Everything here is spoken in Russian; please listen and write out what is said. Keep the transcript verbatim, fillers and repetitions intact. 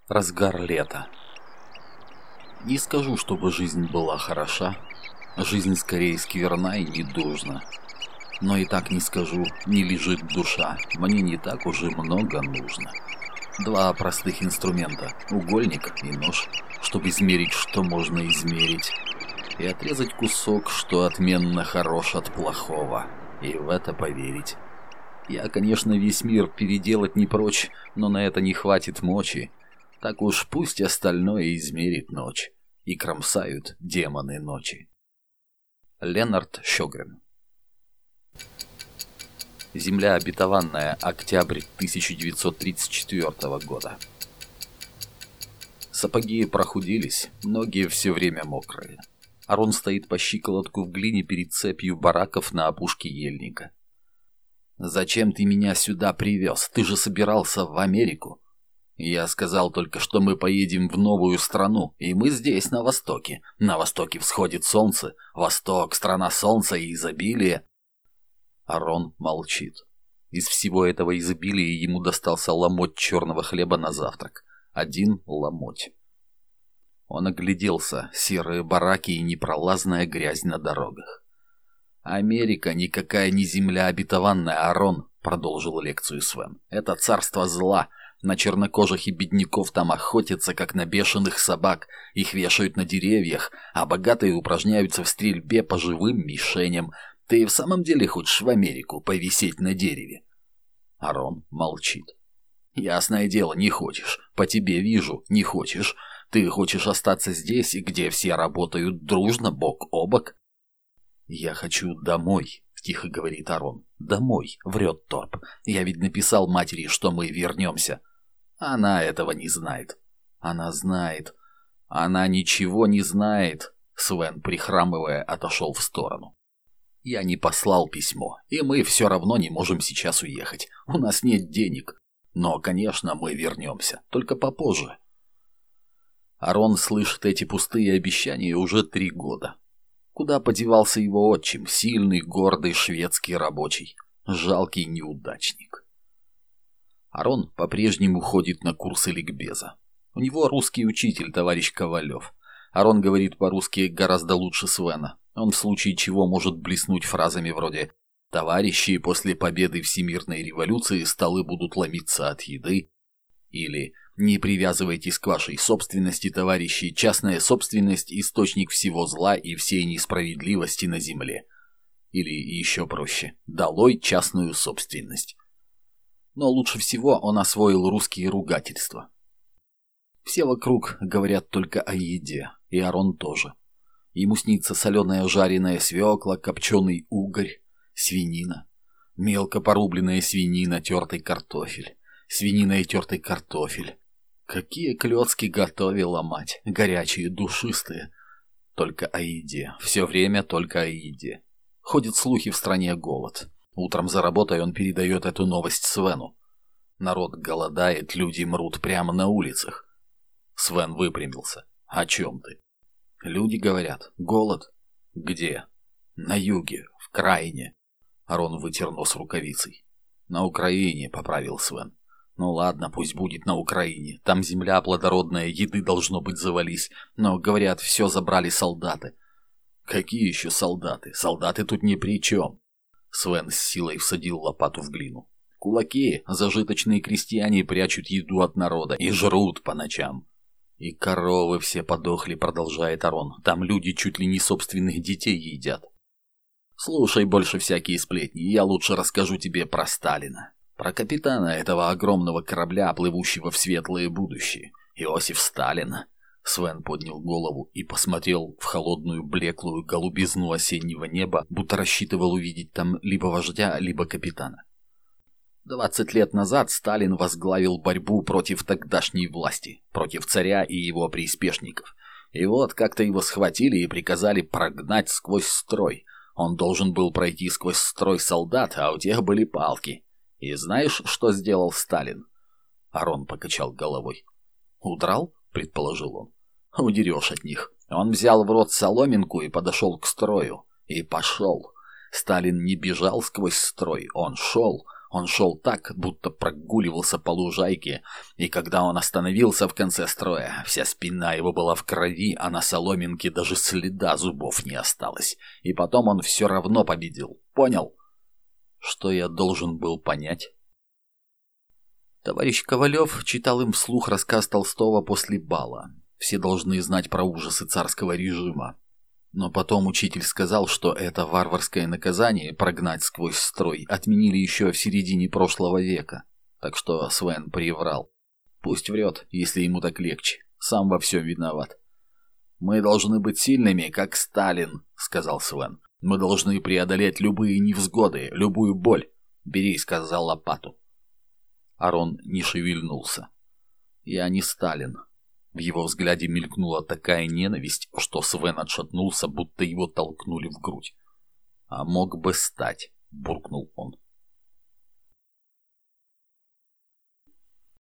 Разгар лета. Не скажу, чтобы жизнь была хороша. Жизнь скорее скверна и недужна. Но и так не скажу, не лежит душа. Мне не так уже много нужно. Два простых инструмента, угольник и нож, чтобы измерить, что можно измерить. И отрезать кусок, что отменно хорош от плохого. И в это поверить. Я, конечно, весь мир переделать не прочь, но на это не хватит мочи. Так уж пусть остальное измерит ночь, и кромсают демоны ночи. Ленард Щёгрен. Земля обетованная. Октябрь тысяча девятьсот тридцать четвёртого года. Сапоги прохудились, ноги все время мокрые. Арон стоит по щиколотку в глине перед цепью бараков на опушке ельника. «Зачем ты меня сюда привез? Ты же собирался в Америку». Я сказал только, что мы поедем в новую страну, и мы здесь, на востоке. На востоке всходит солнце. Восток — страна солнца и изобилия. Арон молчит. Из всего этого изобилия ему достался ломоть черного хлеба на завтрак. Один ломоть. Он огляделся. Серые бараки и непролазная грязь на дорогах. «Америка никакая не земля обетованная, Арон», — продолжил лекцию Свен. «Это царство зла». На чернокожих и бедняков там охотятся, как на бешеных собак. Их вешают на деревьях, а богатые упражняются в стрельбе по живым мишеням. Ты и в самом деле хочешь в Америку повисеть на дереве?» Арон молчит. «Ясное дело, не хочешь. По тебе вижу, не хочешь. Ты хочешь остаться здесь, где все работают дружно, бок о бок?» «Я хочу домой», — тихо говорит Арон. «Домой», — врет Торп. «Я ведь написал матери, что мы вернемся». Она этого не знает. Она знает. Она ничего не знает. Свен, прихрамывая, отошел в сторону. Я не послал письмо, и мы все равно не можем сейчас уехать. У нас нет денег. Но, конечно, мы вернемся. Только попозже. Арон слышит эти пустые обещания уже три года. Куда подевался его отчим, сильный, гордый шведский рабочий, жалкий неудачник? Арон по-прежнему ходит на курсы ликбеза. У него русский учитель, товарищ Ковалев. Арон говорит по-русски гораздо лучше Свена. Он в случае чего может блеснуть фразами вроде «Товарищи, после победы Всемирной революции столы будут ломиться от еды» или «Не привязывайтесь к вашей собственности, товарищи, частная собственность – источник всего зла и всей несправедливости на земле». Или еще проще «Долой частную собственность». Но лучше всего он освоил русские ругательства. Все вокруг говорят только о еде, и Арон тоже. Ему снится соленая жареная свекла, копченый угорь, свинина, мелко порубленная свинина, тертый картофель, свинина и тертый картофель. Какие клёцки готовила мать, горячие, душистые. Только о еде, все время только о еде. Ходят слухи в стране голод. Утром за работой он передает эту новость Свену. Народ голодает, люди мрут прямо на улицах. Свен выпрямился. «О чем ты?» «Люди говорят. Голод». «Где?» «На юге, в Крайне». Арон вытер нос рукавицей. «На Украине», — поправил Свен. «Ну ладно, пусть будет на Украине. Там земля плодородная, еды должно быть завались. Но, говорят, все забрали солдаты». «Какие еще солдаты? Солдаты тут ни при чем». Свен с силой всадил лопату в глину. «Кулаки, зажиточные крестьяне прячут еду от народа и жрут по ночам». «И коровы все подохли», — продолжает Арон. «Там люди чуть ли не собственных детей едят». «Слушай больше всякие сплетни, я лучше расскажу тебе про Сталина. Про капитана этого огромного корабля, плывущего в светлое будущее. Иосиф Сталин». Свен поднял голову и посмотрел в холодную блеклую голубизну осеннего неба, будто рассчитывал увидеть там либо вождя, либо капитана. Двадцать лет назад Сталин возглавил борьбу против тогдашней власти, против царя и его приспешников. И вот как-то его схватили и приказали прогнать сквозь строй. Он должен был пройти сквозь строй солдат, а у тех были палки. И знаешь, что сделал Сталин? Арон покачал головой. «Удрал?» — предположил он. «Удерешь от них». Он взял в рот соломинку и подошел к строю. И пошел. Сталин не бежал сквозь строй, он шел. Он шел так, будто прогуливался по лужайке, и когда он остановился в конце строя, вся спина его была в крови, а на соломинке даже следа зубов не осталось. И потом он все равно победил. Понял? Что я должен был понять? Товарищ Ковалев читал им вслух рассказ Толстого после бала. Все должны знать про ужасы царского режима. Но потом учитель сказал, что это варварское наказание прогнать сквозь строй отменили еще в середине прошлого века. Так что Свен приврал. Пусть врет, если ему так легче. Сам во всем виноват. «Мы должны быть сильными, как Сталин», — сказал Свен. «Мы должны преодолеть любые невзгоды, любую боль. Бери», — сказал лопату. Арон не шевельнулся. «Я не Сталин». В его взгляде мелькнула такая ненависть, что Свен отшатнулся, будто его толкнули в грудь. «А мог бы стать», — буркнул он.